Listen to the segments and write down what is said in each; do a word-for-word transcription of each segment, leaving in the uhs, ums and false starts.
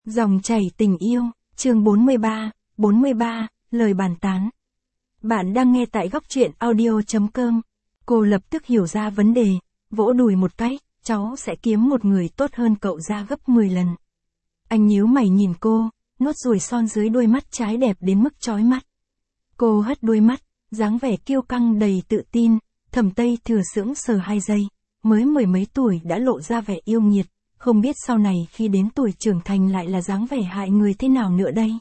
Dòng chảy tình yêu, chương bốn mươi ba, bốn mươi ba, lời bàn tán. Bạn đang nghe tại góc truyện audio chấm com. Cô lập tức hiểu ra vấn đề, vỗ đùi một cái, cháu sẽ kiếm một người tốt hơn cậu ra gấp mười lần. Anh nhíu mày nhìn cô, nốt ruồi son dưới đôi mắt trái đẹp đến mức chói mắt. Cô hất đuôi mắt, dáng vẻ kiêu căng đầy tự tin, Thẩm Tây Thừa sững sờ hai giây, mới mười mấy tuổi đã lộ ra vẻ yêu nghiệt. Không biết sau này khi đến tuổi trưởng thành lại là dáng vẻ hại người thế nào nữa đây.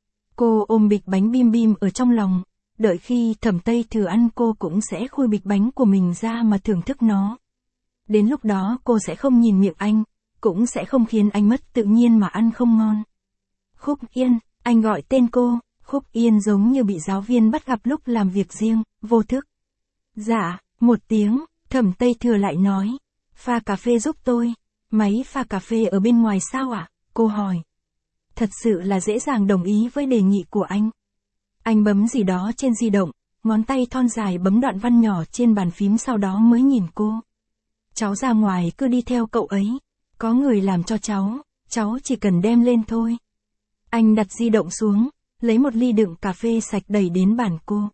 Cô ôm bịch bánh bim bim ở trong lòng, đợi khi Thẩm Tây Thừa ăn cô cũng sẽ khui bịch bánh của mình ra mà thưởng thức nó. Đến lúc đó cô sẽ không nhìn miệng anh, cũng sẽ không khiến anh mất tự nhiên mà ăn không ngon. Khúc Yên, anh gọi tên cô, Khúc Yên giống như bị giáo viên bắt gặp lúc làm việc riêng, vô thức. Dạ, một tiếng, Thẩm Tây Thừa lại nói, pha cà phê giúp tôi. Máy pha cà phê ở bên ngoài sao ạ? À? Cô hỏi. Thật sự là dễ dàng đồng ý với đề nghị của anh. Anh bấm gì đó trên di động, ngón tay thon dài bấm đoạn văn nhỏ trên bàn phím sau đó mới nhìn cô. Cháu ra ngoài cứ đi theo cậu ấy. Có người làm cho cháu, cháu chỉ cần đem lên thôi. Anh đặt di động xuống, lấy một ly đựng cà phê sạch đẩy đến bàn cô.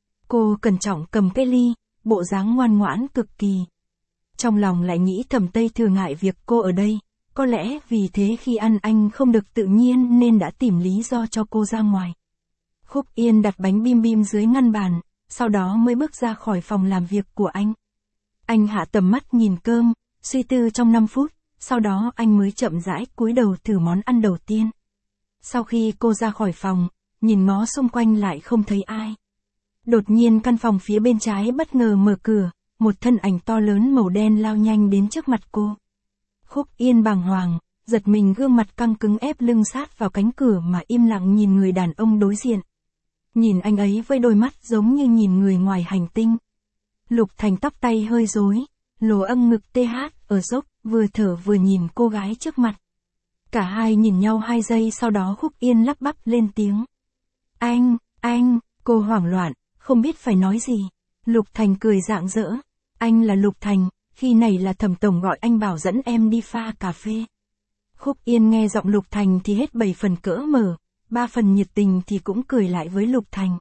Cô cẩn trọng cầm cái ly, bộ dáng ngoan ngoãn cực kỳ. Trong lòng lại nghĩ Thẩm Tây Thừa ngại việc cô ở đây, có lẽ vì thế khi ăn anh không được tự nhiên nên đã tìm lý do cho cô ra ngoài. Khúc Yên đặt bánh bim bim dưới ngăn bàn, sau đó mới bước ra khỏi phòng làm việc của anh. Anh hạ tầm mắt nhìn cơm, suy tư trong năm phút, sau đó anh mới chậm rãi cúi đầu thử món ăn đầu tiên. Sau khi cô ra khỏi phòng, nhìn ngó xung quanh lại không thấy ai. Đột nhiên căn phòng phía bên trái bất ngờ mở cửa. Một thân ảnh to lớn màu đen lao nhanh đến trước mặt cô. Khúc Yên bàng hoàng, giật mình gương mặt căng cứng ép lưng sát vào cánh cửa mà im lặng nhìn người đàn ông đối diện. Nhìn anh ấy với đôi mắt giống như nhìn người ngoài hành tinh. Lục Thành tóc tay hơi rối, lồ âm ngực tê hát ở dốc, vừa thở vừa nhìn cô gái trước mặt. Cả hai nhìn nhau hai giây sau đó Khúc Yên lắp bắp lên tiếng. Anh, anh, cô hoảng loạn, không biết phải nói gì. Lục Thành cười rạng rỡ. Anh là Lục Thành, khi này là Thẩm Tổng gọi anh bảo dẫn em đi pha cà phê. Khúc Yên nghe giọng Lục Thành thì hết bảy phần cỡ mở, ba phần nhiệt tình thì cũng cười lại với Lục Thành.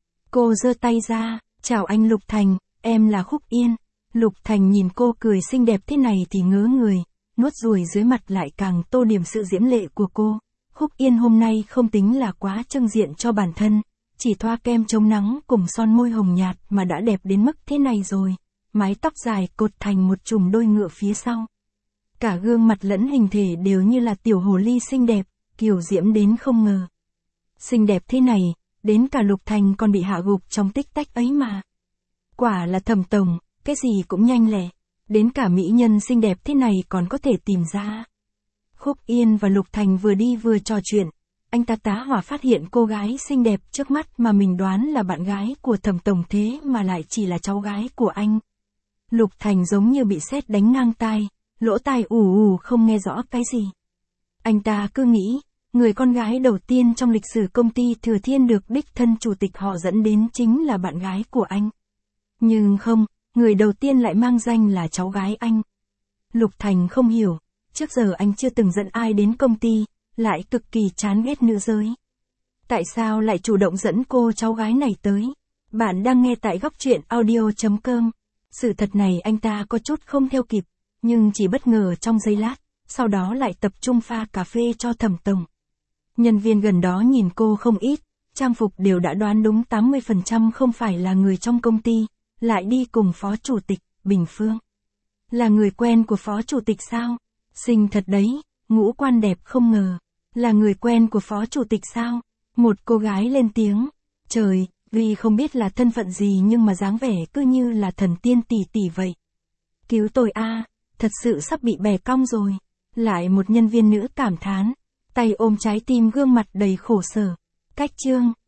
Cô giơ tay ra, chào anh Lục Thành, em là Khúc Yên. Lục Thành nhìn cô cười xinh đẹp thế này thì ngớ người, nuốt ruồi dưới mặt lại càng tô điểm sự diễm lệ của cô. Khúc Yên hôm nay không tính là quá trưng diện cho bản thân, chỉ thoa kem chống nắng cùng son môi hồng nhạt mà đã đẹp đến mức thế này rồi. Mái tóc dài cột thành một chùm đôi ngựa phía sau. Cả gương mặt lẫn hình thể đều như là tiểu hồ ly xinh đẹp, kiều diễm đến không ngờ. Xinh đẹp thế này, đến cả Lục Thành còn bị hạ gục trong tích tắc ấy mà. Quả là Thẩm Tổng, cái gì cũng nhanh lẹ, đến cả mỹ nhân xinh đẹp thế này còn có thể tìm ra. Khúc Yên và Lục Thành vừa đi vừa trò chuyện, anh ta tá hỏa phát hiện cô gái xinh đẹp trước mắt mà mình đoán là bạn gái của Thẩm Tổng thế mà lại chỉ là cháu gái của anh. Lục Thành giống như bị sét đánh ngang tai, lỗ tai ù ù không nghe rõ cái gì. Anh ta cứ nghĩ, người con gái đầu tiên trong lịch sử công ty Thừa Thiên được đích thân chủ tịch họ dẫn đến chính là bạn gái của anh. Nhưng không, người đầu tiên lại mang danh là cháu gái anh. Lục Thành không hiểu, trước giờ anh chưa từng dẫn ai đến công ty, lại cực kỳ chán ghét nữ giới. Tại sao lại chủ động dẫn cô cháu gái này tới? Bạn đang nghe tại góc truyện audio chấm com. Sự thật này anh ta có chút không theo kịp, nhưng chỉ bất ngờ trong giây lát, sau đó lại tập trung pha cà phê cho Thẩm Tổng. Nhân viên gần đó nhìn cô không ít, trang phục đều đã đoán đúng tám mươi phần trăm không phải là người trong công ty, lại đi cùng Phó Chủ tịch, Bình Phương. Là người quen của Phó Chủ tịch sao? Xinh thật đấy, ngũ quan đẹp không ngờ. Là người quen của Phó Chủ tịch sao? Một cô gái lên tiếng. Trời! Vì không biết là thân phận gì nhưng mà dáng vẻ cứ như là thần tiên tỷ tỷ vậy. Cứu tôi a, thật sự sắp bị bẻ cong rồi. Lại một nhân viên nữ cảm thán, tay ôm trái tim gương mặt đầy khổ sở. Cách chương,